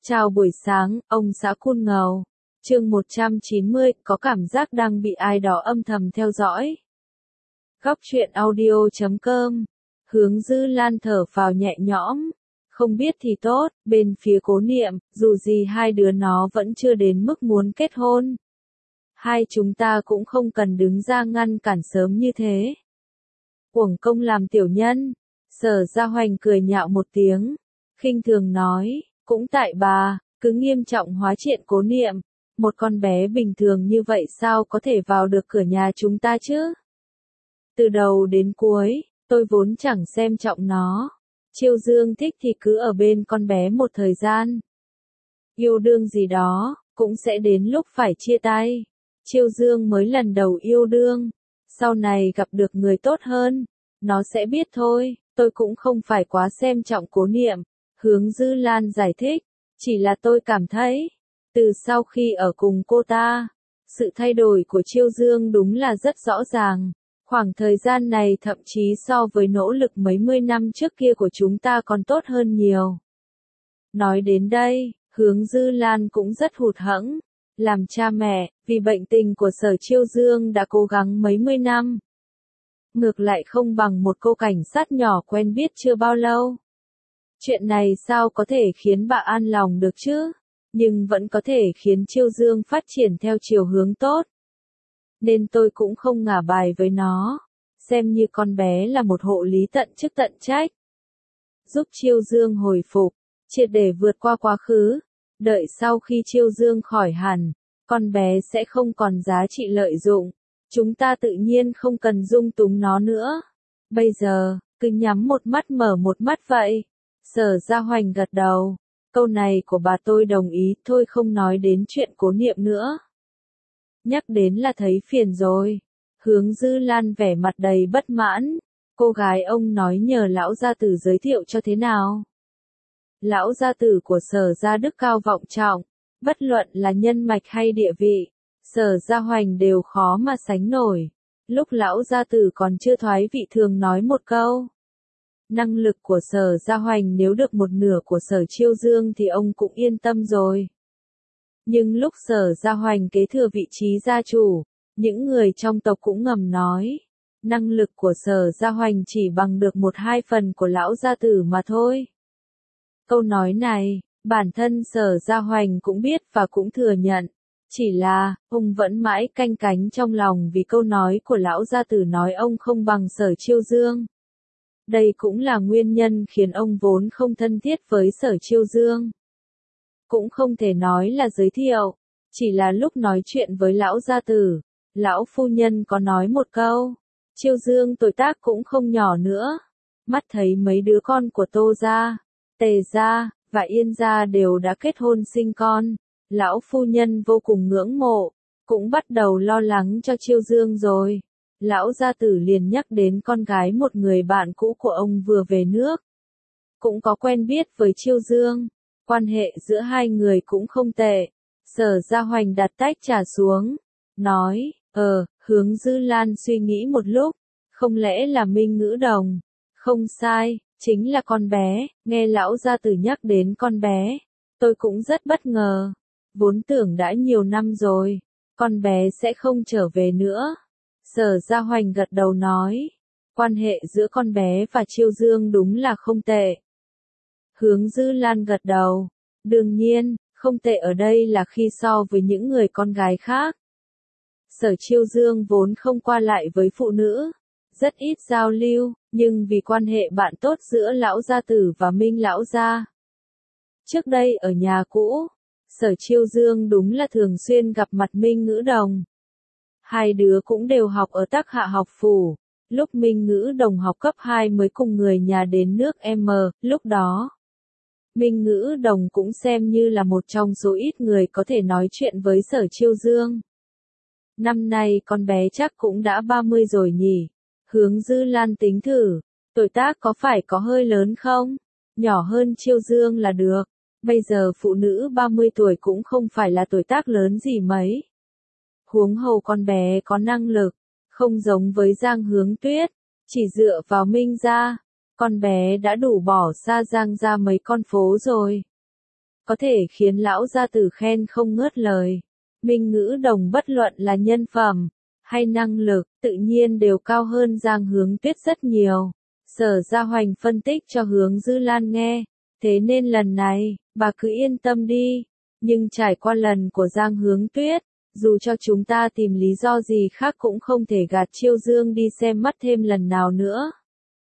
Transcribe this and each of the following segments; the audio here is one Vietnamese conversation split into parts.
Chào buổi sáng, ông xã Cun Ngầu. Chương 190, có cảm giác đang bị ai đó âm thầm theo dõi. Góc truyện audio.com. Hướng Dư Lan thở phào nhẹ nhõm. Không biết thì tốt, bên phía Cố Niệm, dù gì hai đứa nó vẫn chưa đến mức muốn kết hôn. Hai chúng ta cũng không cần đứng ra ngăn cản sớm như thế. Uổng công làm tiểu nhân. Sở Gia Hoành cười nhạo một tiếng, khinh thường nói. Cũng tại bà, cứ nghiêm trọng hóa chuyện Cố Niệm, một con bé bình thường như vậy sao có thể vào được cửa nhà chúng ta chứ? Từ đầu đến cuối, tôi vốn chẳng xem trọng nó. Chiêu Dương thích thì cứ ở bên con bé một thời gian. Yêu đương gì đó, cũng sẽ đến lúc phải chia tay. Chiêu Dương mới lần đầu yêu đương, sau này gặp được người tốt hơn, nó sẽ biết thôi, tôi cũng không phải quá xem trọng Cố Niệm. Hướng Dư Lan giải thích, chỉ là tôi cảm thấy, từ sau khi ở cùng cô ta, sự thay đổi của Chiêu Dương đúng là rất rõ ràng. Khoảng thời gian này thậm chí so với nỗ lực mấy mươi năm trước kia của chúng ta còn tốt hơn nhiều. Nói đến đây, Hướng Dư Lan cũng rất hụt hẫng. Làm cha mẹ, vì bệnh tình của Sở Chiêu Dương đã cố gắng mấy mươi năm. Ngược lại không bằng một cô cảnh sát nhỏ quen biết chưa bao lâu. Chuyện này sao có thể khiến bà an lòng được chứ? Nhưng vẫn có thể khiến Chiêu Dương phát triển theo chiều hướng tốt. Nên tôi cũng không ngả bài với nó, xem như con bé là một hộ lý tận chức tận trách. Giúp Chiêu Dương hồi phục, triệt để vượt qua quá khứ. Đợi sau khi Chiêu Dương khỏi hẳn, con bé sẽ không còn giá trị lợi dụng. Chúng ta tự nhiên không cần dung túng nó nữa. Bây giờ, cứ nhắm một mắt mở một mắt vậy. Sở Gia Hoành gật đầu. Câu này của bà tôi đồng ý, thôi không nói đến chuyện Cố Niệm nữa. Nhắc đến là thấy phiền rồi. Hướng Dư Lan vẻ mặt đầy bất mãn. Cô gái ông nói nhờ lão gia tử giới thiệu cho thế nào? Lão gia tử của Sở Gia đức cao vọng trọng, bất luận là nhân mạch hay địa vị, Sở Gia Hoành đều khó mà sánh nổi. Lúc lão gia tử còn chưa thoái vị thường nói một câu. Năng lực của Sở Gia Hoành nếu được một nửa của Sở Chiêu Dương thì ông cũng yên tâm rồi. Nhưng lúc Sở Gia Hoành kế thừa vị trí gia chủ, những người trong tộc cũng ngầm nói, năng lực của Sở Gia Hoành chỉ bằng được 1/2 của lão gia tử mà thôi. Câu nói này, bản thân Sở Gia Hoành cũng biết và cũng thừa nhận, chỉ là, ông vẫn mãi canh cánh trong lòng vì câu nói của lão gia tử nói ông không bằng Sở Chiêu Dương. Đây cũng là nguyên nhân khiến ông vốn không thân thiết với Sở Chiêu Dương. Cũng không thể nói là giới thiệu, chỉ là lúc nói chuyện với lão gia tử, lão phu nhân có nói một câu, Chiêu Dương tuổi tác cũng không nhỏ nữa. Mắt thấy mấy đứa con của Tô gia, Tề gia, và Yên gia đều đã kết hôn sinh con, lão phu nhân vô cùng ngưỡng mộ, cũng bắt đầu lo lắng cho Chiêu Dương rồi. Lão gia tử liền nhắc đến con gái một người bạn cũ của ông vừa về nước. Cũng có quen biết với Chiêu Dương, quan hệ giữa hai người cũng không tệ. Sở Gia Hoành đặt tách trà xuống, nói, Hướng Dư Lan suy nghĩ một lúc, không lẽ là Minh Ngữ Đồng? Không sai, chính là con bé. Nghe lão gia tử nhắc đến con bé, tôi cũng rất bất ngờ. Vốn tưởng đã nhiều năm rồi, con bé sẽ không trở về nữa. Sở Gia Hoành gật đầu nói, quan hệ giữa con bé và Chiêu Dương đúng là không tệ. Hướng Dư Lan gật đầu, đương nhiên, không tệ ở đây là khi so với những người con gái khác. Sở Chiêu Dương vốn không qua lại với phụ nữ, rất ít giao lưu, nhưng vì quan hệ bạn tốt giữa lão gia tử và Minh lão gia. Trước đây ở nhà cũ, Sở Chiêu Dương đúng là thường xuyên gặp mặt Minh Ngữ Đồng. Hai đứa cũng đều học ở Tắc Hạ học phủ, lúc Minh Ngữ Đồng học cấp 2 mới cùng người nhà đến nước M, lúc đó. Minh Ngữ Đồng cũng xem như là một trong số ít người có thể nói chuyện với Sở Chiêu Dương. Năm nay con bé chắc cũng đã 30 rồi nhỉ? Hướng Dư Lan tính thử, tuổi tác có phải có hơi lớn không? Nhỏ hơn Chiêu Dương là được, bây giờ phụ nữ 30 tuổi cũng không phải là tuổi tác lớn gì mấy. Huống hồ con bé có năng lực, không giống với Giang Hướng Tuyết, chỉ dựa vào Minh gia, con bé đã đủ bỏ xa Giang gia mấy con phố rồi. có thể khiến lão gia tử khen không ngớt lời. Minh Ngữ Đồng bất luận là nhân phẩm, hay năng lực, tự nhiên đều cao hơn Giang Hướng Tuyết rất nhiều. Sở Gia Hoành phân tích cho Hướng Dư Lan nghe, thế nên lần này, bà cứ yên tâm đi. Nhưng trải qua lần của Giang Hướng Tuyết, dù cho chúng ta tìm lý do gì khác cũng không thể gạt Chiêu Dương đi xem mắt thêm lần nào nữa.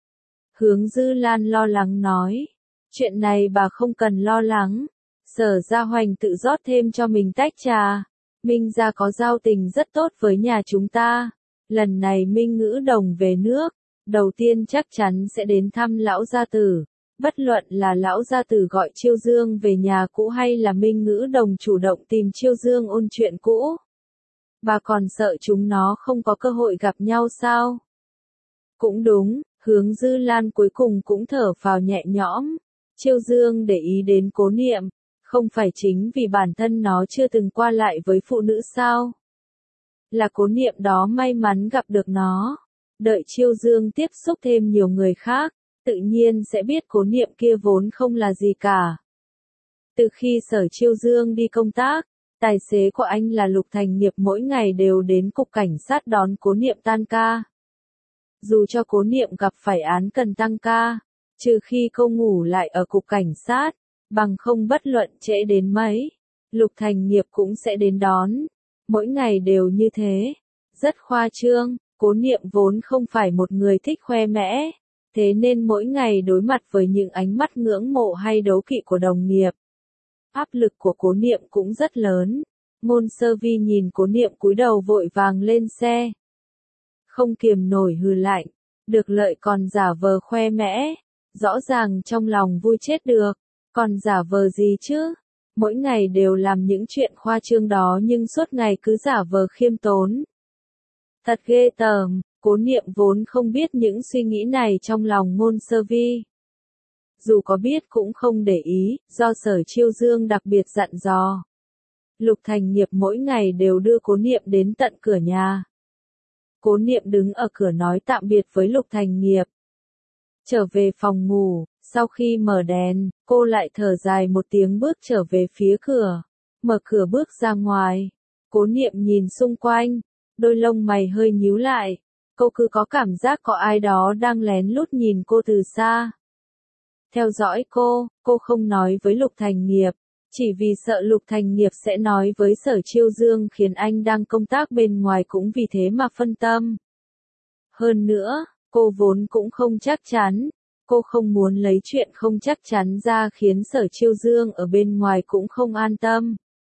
Hướng Dư Lan lo lắng nói, chuyện này bà không cần lo lắng. Sở Gia Hoành tự rót thêm cho mình tách trà. Minh gia có giao tình rất tốt với nhà chúng ta. Lần này Minh Ngữ Đồng về nước, đầu tiên chắc chắn sẽ đến thăm lão gia tử. Bất luận là lão gia tử gọi Chiêu Dương về nhà cũ hay là Minh Ngữ Đồng chủ động tìm Chiêu Dương ôn chuyện cũ. Bà còn sợ chúng nó không có cơ hội gặp nhau sao? Cũng đúng, Hướng Dư Lan cuối cùng cũng thở phào nhẹ nhõm. Chiêu Dương để ý đến Cố Niệm, không phải chính vì bản thân nó chưa từng qua lại với phụ nữ sao? Là Cố Niệm đó may mắn gặp được nó. Đợi Chiêu Dương tiếp xúc thêm nhiều người khác, tự nhiên sẽ biết Cố Niệm kia vốn không là gì cả. Từ khi Sở Chiêu Dương đi công tác, tài xế của anh là Lục Thành Nghiệp mỗi ngày đều đến cục cảnh sát đón Cố Niệm tan ca. Dù cho Cố Niệm gặp phải án cần tăng ca, trừ khi cô ngủ lại ở cục cảnh sát, bằng không bất luận trễ đến mấy, Lục Thành Nghiệp cũng sẽ đến đón. Mỗi ngày đều như thế. Rất khoa trương, Cố Niệm vốn không phải một người thích khoe mẽ, thế nên mỗi ngày đối mặt với những ánh mắt ngưỡng mộ hay đố kỵ của đồng nghiệp. Áp lực của Cố Niệm cũng rất lớn. Ngôn Sơ Vi nhìn Cố Niệm cúi đầu vội vàng lên xe. Không kiềm nổi hừ lạnh, được lợi còn giả vờ khoe mẽ, rõ ràng trong lòng vui chết được, còn giả vờ gì chứ? Mỗi ngày đều làm những chuyện khoa trương đó nhưng suốt ngày cứ giả vờ khiêm tốn. Thật ghê tởm, Cố Niệm vốn không biết những suy nghĩ này trong lòng Ngôn Sơ Vi. Dù có biết cũng không để ý, do Sở Chiêu Dương đặc biệt dặn dò. Lục Thành Nghiệp mỗi ngày đều đưa Cố Niệm đến tận cửa nhà. Cố Niệm đứng ở cửa nói tạm biệt với Lục Thành Nghiệp. Trở về phòng ngủ, sau khi mở đèn, cô lại thở dài một tiếng bước trở về phía cửa. Mở cửa bước ra ngoài. Cố Niệm nhìn xung quanh, đôi lông mày hơi nhíu lại. Cô cứ có cảm giác có ai đó đang lén lút nhìn cô từ xa. Theo dõi cô không nói với Lục Thành Nghiệp, chỉ vì sợ Lục Thành Nghiệp sẽ nói với Sở Chiêu Dương khiến anh đang công tác bên ngoài cũng vì thế mà phân tâm. Hơn nữa, cô vốn cũng không chắc chắn, cô không muốn lấy chuyện không chắc chắn ra khiến Sở Chiêu Dương ở bên ngoài cũng không an tâm.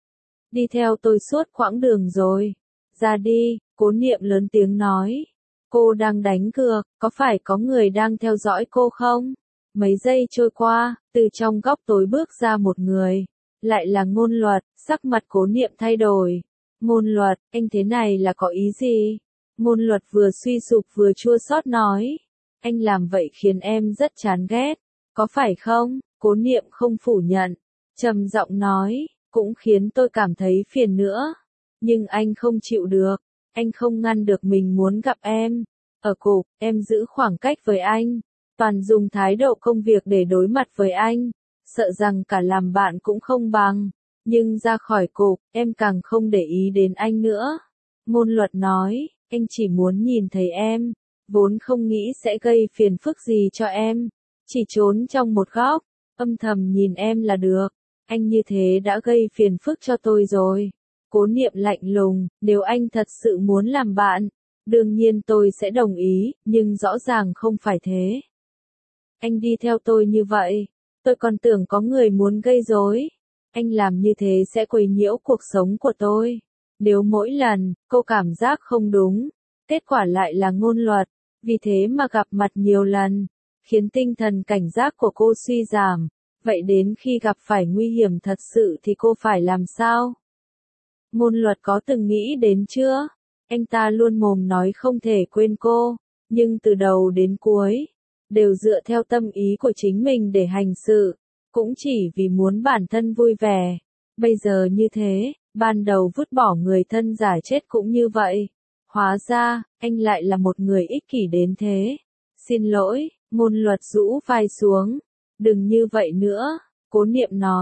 Đi theo tôi suốt quãng đường rồi. Ra đi, Cố Niệm lớn tiếng nói. Cô đang đánh cược, có phải có người đang theo dõi cô không? Mấy giây trôi qua, từ trong góc tối bước ra một người. Lại là Ngôn Luật, sắc mặt Cố Niệm thay đổi. Ngôn Luật, anh thế này là có ý gì? Ngôn Luật vừa suy sụp vừa chua xót nói. Anh làm vậy khiến em rất chán ghét. Có phải không? Cố Niệm không phủ nhận. Trầm giọng nói, cũng khiến tôi cảm thấy phiền nữa. Nhưng anh không chịu được. Anh không ngăn được mình muốn gặp em. Ở cục, em giữ khoảng cách với anh. Toàn dùng thái độ công việc để đối mặt với anh. Sợ rằng cả làm bạn cũng không bằng. Nhưng ra khỏi cục, em càng không để ý đến anh nữa. Ngôn Luật nói, anh chỉ muốn nhìn thấy em. Vốn không nghĩ sẽ gây phiền phức gì cho em. Chỉ trốn trong một góc, âm thầm nhìn em là được. Anh như thế đã gây phiền phức cho tôi rồi. Cố Niệm lạnh lùng, nếu anh thật sự muốn làm bạn, đương nhiên tôi sẽ đồng ý, nhưng rõ ràng không phải thế. Anh đi theo tôi như vậy, tôi còn tưởng có người muốn gây rối. Anh làm như thế sẽ quấy nhiễu cuộc sống của tôi. Nếu mỗi lần, cô cảm giác không đúng, kết quả lại là Ngôn Luật, vì thế mà gặp mặt nhiều lần, khiến tinh thần cảnh giác của cô suy giảm. Vậy đến khi gặp phải nguy hiểm thật sự thì cô phải làm sao? Ngôn Luật có từng nghĩ đến chưa? Anh ta luôn mồm nói không thể quên cô, nhưng từ đầu đến cuối, đều dựa theo tâm ý của chính mình để hành sự, cũng chỉ vì muốn bản thân vui vẻ. Bây giờ như thế, ban đầu vứt bỏ người thân giả chết cũng như vậy. Hóa ra, anh lại là một người ích kỷ đến thế. Xin lỗi, Ngôn Luật rũ vai xuống. Đừng như vậy nữa, Cố Niệm nói,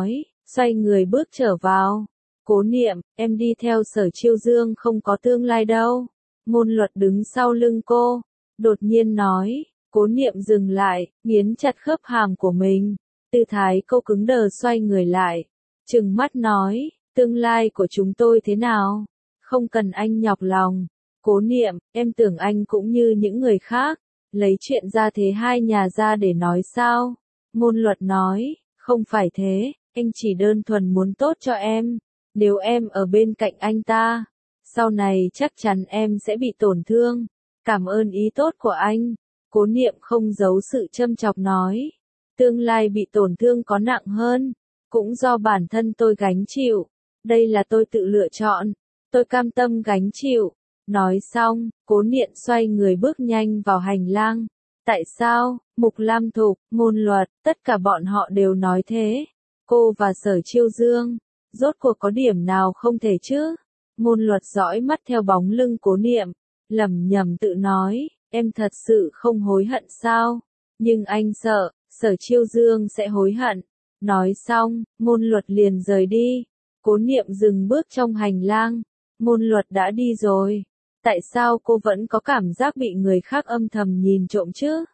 xoay người bước trở vào. Cố Niệm, em đi theo Sở Chiêu Dương không có tương lai đâu. Ngôn Luật đứng sau lưng cô, đột nhiên nói. Cố Niệm dừng lại, nghiến chặt khớp hàm của mình. Tư thái cô cứng đờ xoay người lại, trừng mắt nói, tương lai của chúng tôi thế nào? Không cần anh nhọc lòng. Cố Niệm, em tưởng anh cũng như những người khác, lấy chuyện gia thế hai nhà ra để nói sao? Ngôn Luật nói, không phải thế, anh chỉ đơn thuần muốn tốt cho em. Nếu em ở bên cạnh anh ta, sau này chắc chắn em sẽ bị tổn thương. Cảm ơn ý tốt của anh. Cố Niệm không giấu sự châm chọc nói. Tương lai bị tổn thương có nặng hơn, cũng do bản thân tôi gánh chịu. Đây là tôi tự lựa chọn, tôi cam tâm gánh chịu. Nói xong, Cố Niệm xoay người bước nhanh vào hành lang. Tại sao? Mục Lam Thục, Ngôn Luật, tất cả bọn họ đều nói thế. Cô và Sở Chiêu Dương, rốt cuộc có điểm nào không thể chứ? Ngôn Luật dõi mắt theo bóng lưng Cố Niệm, lẩm nhẩm tự nói, em thật sự không hối hận sao? Nhưng anh sợ, Sở Chiêu Dương sẽ hối hận. Nói xong, Ngôn Luật liền rời đi. Cố Niệm dừng bước trong hành lang. Ngôn Luật đã đi rồi. Tại sao cô vẫn có cảm giác bị người khác âm thầm nhìn trộm chứ?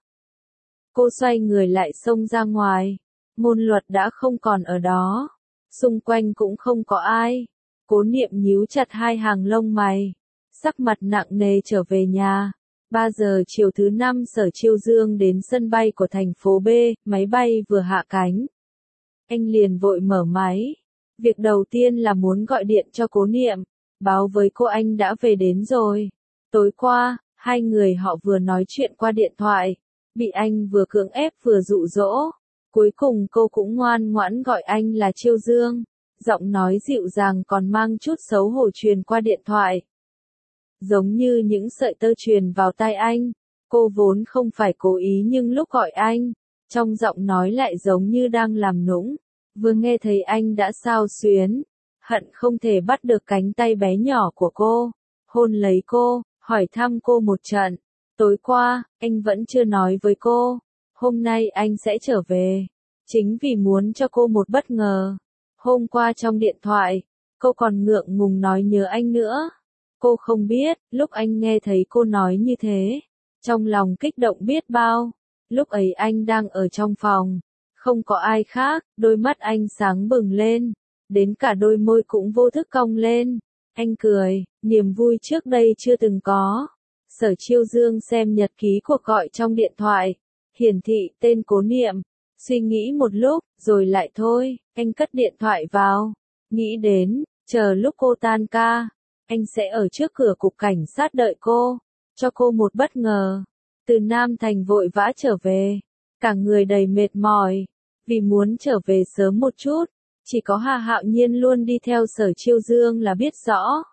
Cô xoay người lại xông ra ngoài. Ngôn Luật đã không còn ở đó. Xung quanh cũng không có ai. Cố Niệm nhíu chặt hai hàng lông mày, sắc mặt nặng nề trở về nhà. 3 giờ chiều thứ 5 Sở Chiêu Dương đến sân bay của thành phố B, máy bay vừa hạ cánh. Anh liền vội mở máy. Việc đầu tiên là muốn gọi điện cho Cố Niệm, báo với cô anh đã về đến rồi. Tối qua, hai người họ vừa nói chuyện qua điện thoại, bị anh vừa cưỡng ép vừa dụ dỗ. Cuối cùng cô cũng ngoan ngoãn gọi anh là Chiêu Dương. Giọng nói dịu dàng còn mang chút xấu hổ truyền qua điện thoại. Giống như những sợi tơ truyền vào tai anh. Cô vốn không phải cố ý nhưng lúc gọi anh, trong giọng nói lại giống như đang làm nũng. Vừa nghe thấy anh đã xao xuyến, hận không thể bắt được cánh tay bé nhỏ của cô, hôn lấy cô, hỏi thăm cô một trận. Tối qua, anh vẫn chưa nói với cô, hôm nay anh sẽ trở về, chính vì muốn cho cô một bất ngờ. Hôm qua trong điện thoại, cô còn ngượng ngùng nói nhớ anh nữa. Cô không biết, lúc anh nghe thấy cô nói như thế, trong lòng kích động biết bao. Lúc ấy anh đang ở trong phòng, không có ai khác, đôi mắt anh sáng bừng lên, đến cả đôi môi cũng vô thức cong lên. Anh cười, niềm vui trước đây chưa từng có. Sở Chiêu Dương xem nhật ký cuộc gọi trong điện thoại, hiển thị tên Cố Niệm, suy nghĩ một lúc, rồi lại thôi, anh cất điện thoại vào, nghĩ đến, chờ lúc cô tan ca, anh sẽ ở trước cửa cục cảnh sát đợi cô, cho cô một bất ngờ. Từ Nam Thành vội vã trở về, cả người đầy mệt mỏi, vì muốn trở về sớm một chút, chỉ có Hà Hạo Nhiên luôn đi theo Sở Chiêu Dương là biết rõ.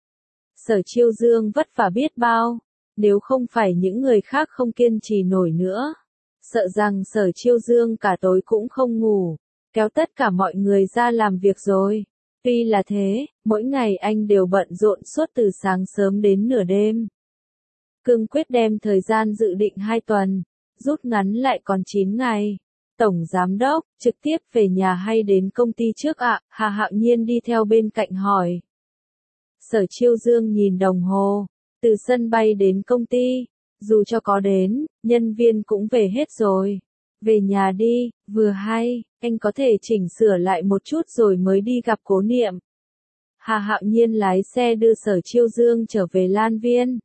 Sở Chiêu Dương vất vả biết bao, nếu không phải những người khác không kiên trì nổi nữa, sợ rằng Sở Chiêu Dương cả tối cũng không ngủ, kéo tất cả mọi người ra làm việc rồi. Tuy là thế, mỗi ngày anh đều bận rộn suốt từ sáng sớm đến nửa đêm. Cương quyết đem thời gian dự định 2 tuần, rút ngắn lại còn 9 ngày. Tổng Giám Đốc, trực tiếp về nhà hay đến công ty trước ạ? Hà Hạo Nhiên đi theo bên cạnh hỏi. Sở Chiêu Dương nhìn đồng hồ, từ sân bay đến công ty, dù cho có đến, nhân viên cũng về hết rồi. Về nhà đi, vừa hay, anh có thể chỉnh sửa lại một chút rồi mới đi gặp Cố Niệm. Hà Hạo Nhiên lái xe đưa Sở Chiêu Dương trở về Lan Viên.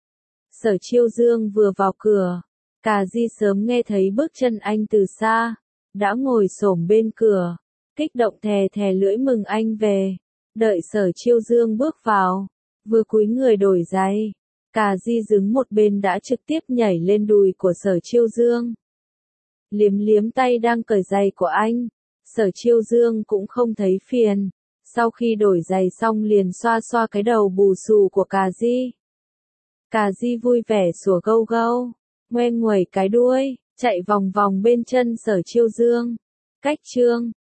Sở Chiêu Dương vừa vào cửa, Cà Di sớm nghe thấy bước chân anh từ xa, đã ngồi xổm bên cửa, kích động thè thè lưỡi mừng anh về. Đợi Sở Chiêu Dương bước vào, vừa cúi người đổi giày, Cà Di đứng một bên đã trực tiếp nhảy lên đùi của Sở Chiêu Dương. Liếm liếm tay đang cởi giày của anh, Sở Chiêu Dương cũng không thấy phiền, sau khi đổi giày xong liền xoa xoa cái đầu bù xù của Cà Di. Cà Di vui vẻ sủa gâu gâu, ngoe nguẩy cái đuôi, chạy vòng vòng bên chân Sở Chiêu Dương. Cách chương